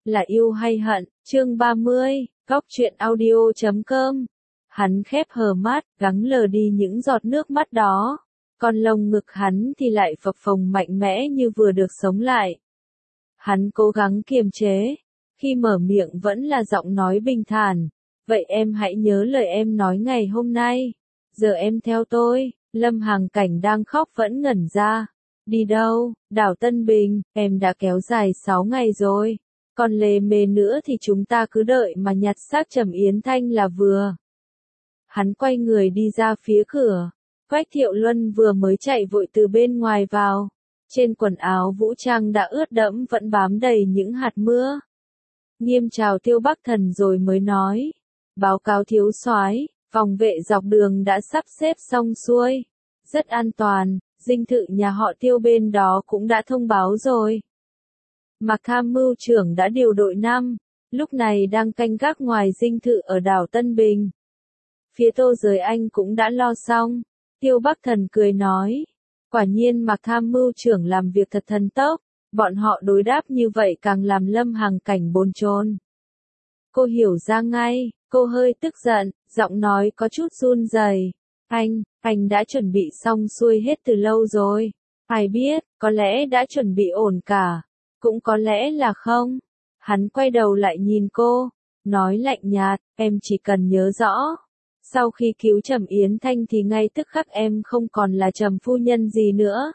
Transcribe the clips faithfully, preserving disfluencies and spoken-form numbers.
là yêu hay hận, chương ba mươi, góc truyện audio chấm com. Hắn khép hờ mắt, gắng lờ đi những giọt nước mắt đó. Còn lồng ngực hắn thì lại phập phồng mạnh mẽ như vừa được sống lại. Hắn cố gắng kiềm chế, khi mở miệng vẫn là giọng nói bình thản. Vậy em hãy nhớ lời em nói ngày hôm nay. Giờ em theo tôi. Lâm Hằng Cảnh đang khóc vẫn ngẩn ra. Đi đâu? Đảo Tân Bình, em đã kéo dài sáu ngày rồi. Còn lề mề nữa thì chúng ta cứ đợi mà nhặt xác Trầm Yến Thanh là vừa. Hắn quay người đi ra phía cửa. Quách Thiệu Luân vừa mới chạy vội từ bên ngoài vào. Trên quần áo vũ trang đã ướt đẫm vẫn bám đầy những hạt mưa. Nghiêm chào Tiêu Bắc Thần rồi mới nói. Báo cáo thiếu soái, phòng vệ dọc đường đã sắp xếp xong xuôi. Rất an toàn, dinh thự nhà họ Tiêu bên đó cũng đã thông báo rồi. Mạc tham mưu trưởng đã điều đội năm, lúc này đang canh gác ngoài dinh thự ở đảo Tân Bình. Phía Tô Giới Anh cũng đã lo xong. Tiêu Bắc Thần cười nói. Quả nhiên Mạc tham mưu trưởng làm việc thật thần tốc, bọn họ đối đáp như vậy càng làm Lâm Hằng Cảnh bồn chồn. Cô hiểu ra ngay, cô hơi tức giận, giọng nói có chút run rẩy. Anh, anh đã chuẩn bị xong xuôi hết từ lâu rồi. Ai biết, có lẽ đã chuẩn bị ổn cả, cũng có lẽ là không. Hắn quay đầu lại nhìn cô, nói lạnh nhạt, em chỉ cần nhớ rõ. Sau khi cứu Trầm Yến Thanh thì ngay tức khắc em không còn là Trầm phu nhân gì nữa.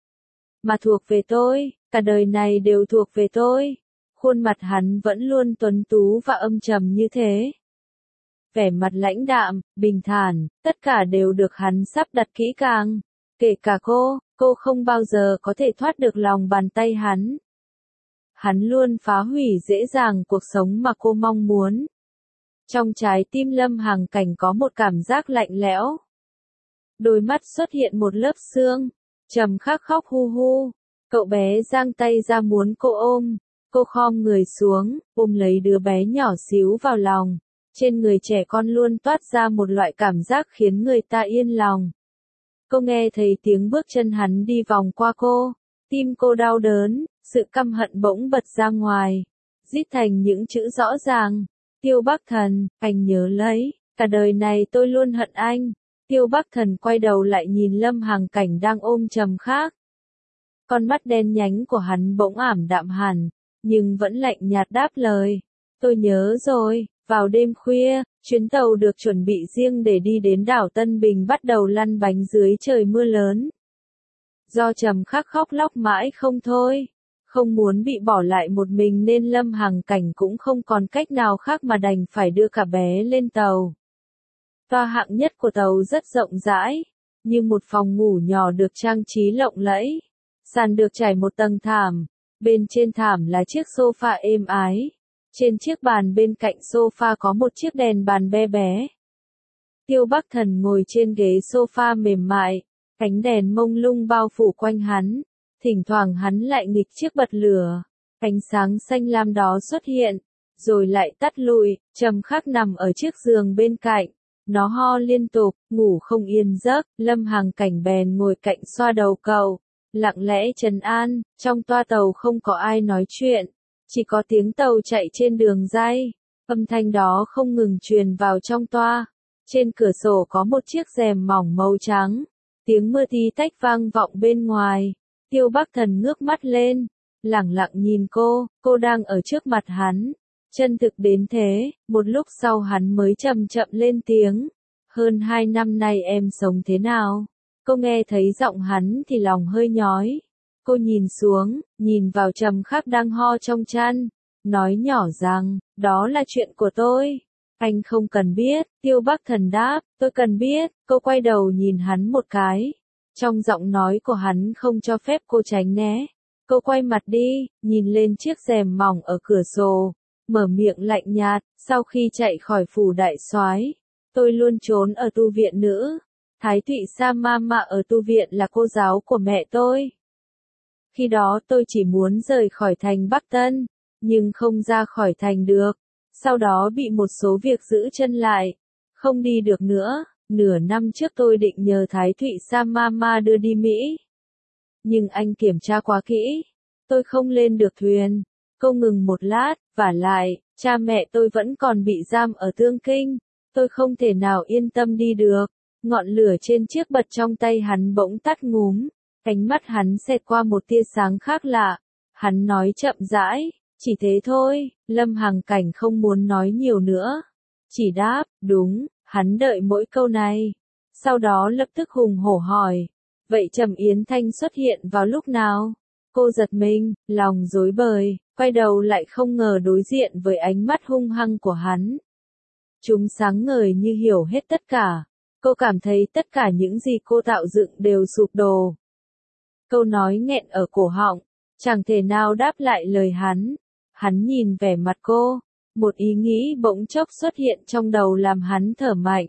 Mà thuộc về tôi, cả đời này đều thuộc về tôi. Khuôn mặt hắn vẫn luôn tuấn tú và âm trầm như thế. Vẻ mặt lãnh đạm, bình thản, tất cả đều được hắn sắp đặt kỹ càng. Kể cả cô, cô không bao giờ có thể thoát được lòng bàn tay hắn. Hắn luôn phá hủy dễ dàng cuộc sống mà cô mong muốn. Trong trái tim Lâm Hằng Cảnh có một cảm giác lạnh lẽo. Đôi mắt xuất hiện một lớp sương. Trầm Khắc khóc hu hu. Cậu bé giang tay ra muốn cô ôm. Cô khom người xuống, ôm lấy đứa bé nhỏ xíu vào lòng. Trên người trẻ con luôn toát ra một loại cảm giác khiến người ta yên lòng. Cô nghe thấy tiếng bước chân hắn đi vòng qua cô. Tim cô đau đớn, sự căm hận bỗng bật ra ngoài. Rít thành những chữ rõ ràng. Tiêu Bắc Thần, anh nhớ lấy, cả đời này tôi luôn hận anh. Tiêu Bắc Thần quay đầu lại nhìn Lâm Hằng Cảnh đang ôm Trầm Khắc. Con mắt đen nhánh của hắn bỗng ảm đạm hẳn, nhưng vẫn lạnh nhạt đáp lời. Tôi nhớ rồi. Vào đêm khuya, chuyến tàu được chuẩn bị riêng để đi đến đảo Tân Bình bắt đầu lăn bánh dưới trời mưa lớn. Do Trầm Khắc khóc lóc mãi không thôi, không muốn bị bỏ lại một mình nên Lâm Hằng Cảnh cũng không còn cách nào khác mà đành phải đưa cả bé lên tàu. Toa hạng nhất của tàu rất rộng rãi, như một phòng ngủ nhỏ được trang trí lộng lẫy. Sàn được trải một tầng thảm, bên trên thảm là chiếc sofa êm ái. Trên chiếc bàn bên cạnh sofa có một chiếc đèn bàn bé bé. Tiêu Bắc Thần ngồi trên ghế sofa mềm mại, ánh đèn mông lung bao phủ quanh hắn. Thỉnh thoảng hắn lại nghịch chiếc bật lửa, ánh sáng xanh lam đó xuất hiện, rồi lại tắt lụi. Trầm Khắc nằm ở chiếc giường bên cạnh, nó ho liên tục, ngủ không yên giấc. Lâm Hằng Cảnh bèn ngồi cạnh xoa đầu cậu, lặng lẽ trấn an. Trong toa tàu không có ai nói chuyện. Chỉ có tiếng tàu chạy trên đường ray, âm thanh đó không ngừng truyền vào trong toa. Trên cửa sổ có một chiếc rèm mỏng màu trắng, tiếng mưa tí tách vang vọng bên ngoài. Tiêu Bắc Thần ngước mắt lên, lẳng lặng nhìn cô, cô đang ở trước mặt hắn. Chân thực đến thế, một lúc sau hắn mới chậm chậm lên tiếng. Hơn hai năm nay em sống thế nào? Cô nghe thấy giọng hắn thì lòng hơi nhói. Cô nhìn xuống, nhìn vào Trầm Khắc đang ho trong chăn, nói nhỏ rằng, đó là chuyện của tôi. Anh không cần biết. Tiêu Bắc Thần đáp, tôi cần biết. Cô quay đầu nhìn hắn một cái. Trong giọng nói của hắn không cho phép cô tránh né. Cô quay mặt đi, nhìn lên chiếc rèm mỏng ở cửa sổ, mở miệng lạnh nhạt. Sau khi chạy khỏi phủ đại soái, tôi luôn trốn ở tu viện nữ. Thái Thụy Sa Mama ở tu viện là cô giáo của mẹ tôi. Khi đó tôi chỉ muốn rời khỏi thành Bắc Tân, nhưng không ra khỏi thành được. Sau đó bị một số việc giữ chân lại, không đi được nữa. Nửa năm trước tôi định nhờ Thái Thụy Sa Mama đưa đi Mỹ. Nhưng anh kiểm tra quá kỹ, tôi không lên được thuyền. Cô ngừng một lát, vả lại, cha mẹ tôi vẫn còn bị giam ở Tương Kinh, tôi không thể nào yên tâm đi được. Ngọn lửa trên chiếc bật trong tay hắn bỗng tắt ngúm, ánh mắt hắn xẹt qua một tia sáng khác lạ. Hắn nói chậm rãi, chỉ thế thôi. Lâm Hằng Cảnh không muốn nói nhiều nữa, chỉ đáp, đúng. Hắn đợi mỗi câu này, sau đó lập tức hùng hổ hỏi, vậy Trầm Yến Thanh xuất hiện vào lúc nào? Cô giật mình, lòng rối bời, quay đầu lại không ngờ đối diện với ánh mắt hung hăng của hắn. Chúng sáng ngời như hiểu hết tất cả. Cô cảm thấy tất cả những gì cô tạo dựng đều sụp đổ. Câu nói nghẹn ở cổ họng, chẳng thể nào đáp lại lời hắn. Hắn nhìn vẻ mặt cô, một ý nghĩ bỗng chốc xuất hiện trong đầu làm hắn thở mạnh.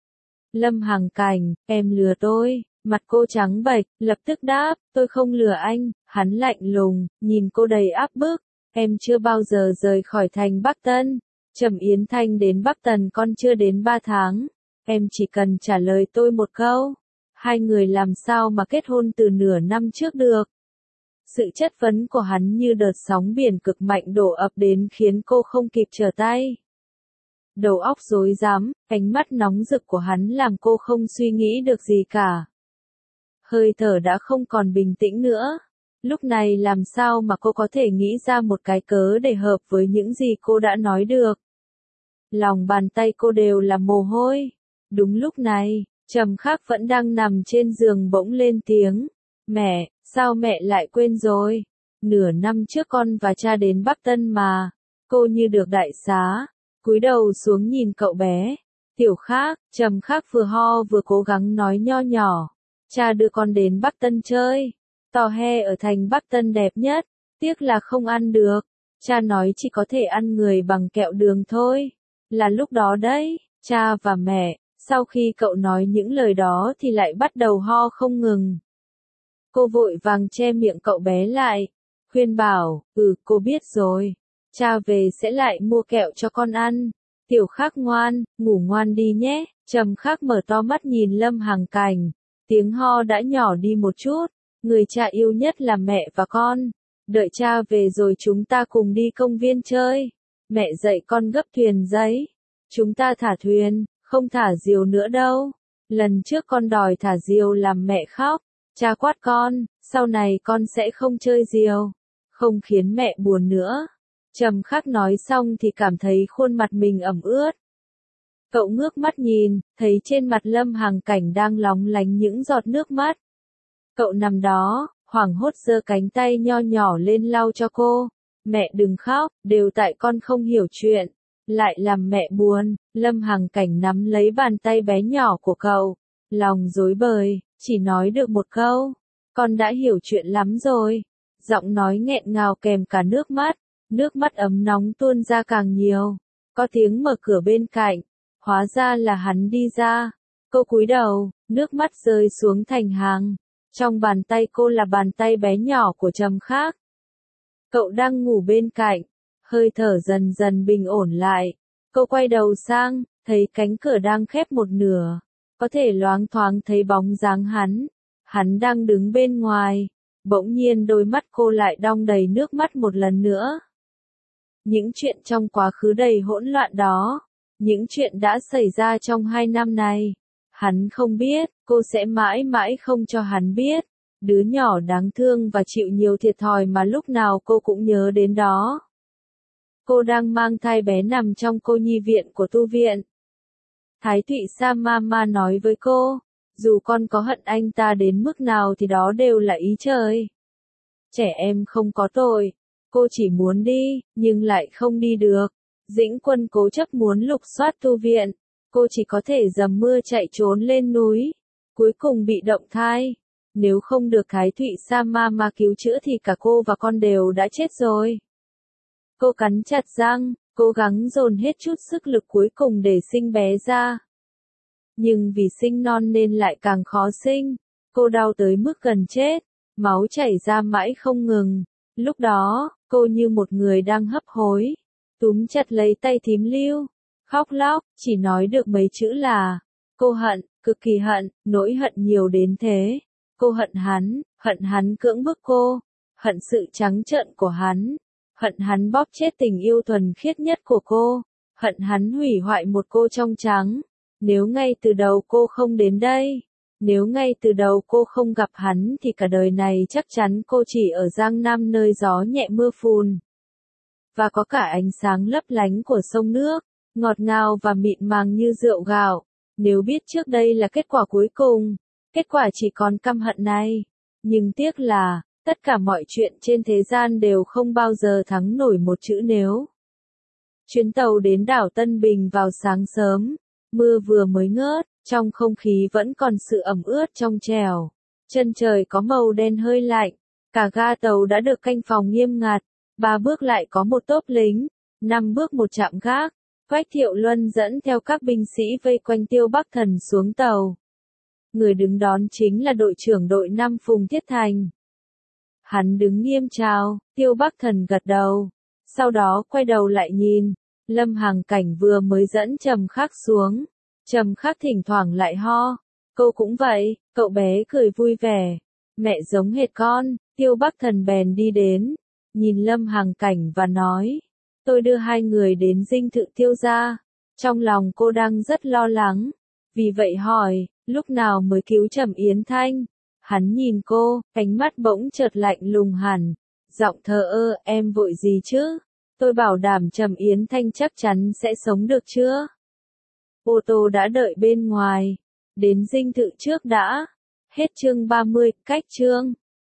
Lâm Hằng Cảnh, em lừa tôi. Mặt cô trắng bệch, lập tức đáp, tôi không lừa anh. Hắn lạnh lùng, nhìn cô đầy áp bức. Em chưa bao giờ rời khỏi thành Bắc Tân. Trầm Yến Thanh đến Bắc Tần con chưa đến ba tháng. Em chỉ cần trả lời tôi một câu. Hai người làm sao mà kết hôn từ nửa năm trước được? Sự chất vấn của hắn như đợt sóng biển cực mạnh đổ ập đến khiến cô không kịp trở tay. Đầu óc rối rắm, ánh mắt nóng rực của hắn làm cô không suy nghĩ được gì cả. Hơi thở đã không còn bình tĩnh nữa. Lúc này làm sao mà cô có thể nghĩ ra một cái cớ để hợp với những gì cô đã nói được. Lòng bàn tay cô đều là mồ hôi. Đúng lúc này, Trầm Khắc vẫn đang nằm trên giường bỗng lên tiếng. Mẹ, sao mẹ lại quên rồi? Nửa năm trước con và cha đến Bắc Tân mà. Cô như được đại xá, cúi đầu xuống nhìn cậu bé. Tiểu Khắc, Trầm Khắc vừa ho vừa cố gắng nói nho nhỏ. Cha đưa con đến Bắc Tân chơi. Tò he ở thành Bắc Tân đẹp nhất. Tiếc là không ăn được. Cha nói chỉ có thể ăn người bằng kẹo đường thôi. Là lúc đó đấy, cha và mẹ, sau khi cậu nói những lời đó thì lại bắt đầu ho không ngừng. Cô vội vàng che miệng cậu bé lại, khuyên bảo, ừ, cô biết rồi. Cha về sẽ lại mua kẹo cho con ăn. Tiểu Khắc ngoan, ngủ ngoan đi nhé. Trầm Khắc mở to mắt nhìn Lâm Hằng Cảnh. Tiếng ho đã nhỏ đi một chút. Người cha yêu nhất là mẹ và con. Đợi cha về rồi chúng ta cùng đi công viên chơi. Mẹ dạy con gấp thuyền giấy. Chúng ta thả thuyền, không thả diều nữa đâu. Lần trước con đòi thả diều làm mẹ khóc. Cha quát con, sau này con sẽ không chơi diều. Không khiến mẹ buồn nữa. Trầm Khắc nói xong thì cảm thấy khuôn mặt mình ẩm ướt. Cậu ngước mắt nhìn, thấy trên mặt Lâm Hằng Cảnh đang lóng lánh những giọt nước mắt. Cậu nằm đó, hoảng hốt giơ cánh tay nho nhỏ lên lau cho cô. Mẹ đừng khóc, đều tại con không hiểu chuyện. Lại làm mẹ buồn. Lâm Hằng Cảnh nắm lấy bàn tay bé nhỏ của cậu. Lòng rối bời, chỉ nói được một câu. Con đã hiểu chuyện lắm rồi. Giọng nói nghẹn ngào kèm cả nước mắt. Nước mắt ấm nóng tuôn ra càng nhiều. Có tiếng mở cửa bên cạnh. Hóa ra là hắn đi ra. Cô cúi đầu, nước mắt rơi xuống thành hàng. Trong bàn tay cô là bàn tay bé nhỏ của Trầm Khắc. Cậu đang ngủ bên cạnh. Hơi thở dần dần bình ổn lại. Cô quay đầu sang, thấy cánh cửa đang khép một nửa. Có thể loáng thoáng thấy bóng dáng hắn. Hắn đang đứng bên ngoài. Bỗng nhiên đôi mắt cô lại đong đầy nước mắt một lần nữa. Những chuyện trong quá khứ đầy hỗn loạn đó. Những chuyện đã xảy ra trong hai năm này. Hắn không biết, cô sẽ mãi mãi không cho hắn biết. Đứa nhỏ đáng thương và chịu nhiều thiệt thòi mà lúc nào cô cũng nhớ đến đó. Cô đang mang thai bé nằm trong cô nhi viện của tu viện. Thái Thụy Sa Mama nói với cô, dù con có hận anh ta đến mức nào thì đó đều là ý trời. Trẻ em không có tội. Cô chỉ muốn đi, nhưng lại không đi được. Dĩnh Quân cố chấp muốn lục soát tu viện. Cô chỉ có thể dầm mưa chạy trốn lên núi. Cuối cùng bị động thai. Nếu không được Thái Thụy Sa Mama cứu chữa thì cả cô và con đều đã chết rồi. Cô cắn chặt răng, cố gắng dồn hết chút sức lực cuối cùng để sinh bé ra. Nhưng vì sinh non nên lại càng khó sinh. Cô đau tới mức gần chết, máu chảy ra mãi không ngừng. Lúc đó, cô như một người đang hấp hối, túm chặt lấy tay thím Lưu, khóc lóc, chỉ nói được mấy chữ là, cô hận, cực kỳ hận, nỗi hận nhiều đến thế. Cô hận hắn, hận hắn cưỡng bức cô, hận sự trắng trợn của hắn, hận hắn bóp chết tình yêu thuần khiết nhất của cô, hận hắn hủy hoại một cô trong trắng. Nếu ngay từ đầu cô không đến đây, nếu ngay từ đầu cô không gặp hắn thì cả đời này chắc chắn cô chỉ ở Giang Nam nơi gió nhẹ mưa phùn. Và có cả ánh sáng lấp lánh của sông nước, ngọt ngào và mịn màng như rượu gạo. Nếu biết trước đây là kết quả cuối cùng, kết quả chỉ còn căm hận này. Nhưng tiếc là, tất cả mọi chuyện trên thế gian đều không bao giờ thắng nổi một chữ nếu. Chuyến tàu đến đảo Tân Bình vào sáng sớm, mưa vừa mới ngớt, trong không khí vẫn còn sự ẩm ướt trong trẻo. Chân trời có màu đen hơi lạnh, cả ga tàu đã được canh phòng nghiêm ngặt, ba bước lại có một tốp lính, năm bước một trạm gác. Quách Thiệu Luân dẫn theo các binh sĩ vây quanh Tiêu Bắc Thần xuống tàu. Người đứng đón chính là đội trưởng đội năm Phùng Thiết Thành. Hắn đứng nghiêm chào, Tiêu Bắc Thần gật đầu, sau đó quay đầu lại nhìn, Lâm Hằng Cảnh vừa mới dẫn Trầm Khắc xuống. Trầm Khắc thỉnh thoảng lại ho, cô cũng vậy, cậu bé cười vui vẻ, mẹ giống hệt con. Tiêu Bắc Thần bèn đi đến, nhìn Lâm Hằng Cảnh và nói, tôi đưa hai người đến dinh thự Tiêu gia. Trong lòng cô đang rất lo lắng, vì vậy hỏi, lúc nào mới cứu Trầm Yến Thanh? Hắn nhìn cô, ánh mắt bỗng chợt lạnh lùng hẳn, giọng thờ ơ, em vội gì chứ? Tôi bảo đảm Trầm Yến Thanh chắc chắn sẽ sống được chưa? Ô tô đã đợi bên ngoài, đến dinh thự trước đã. Hết chương ba mươi, cách chương.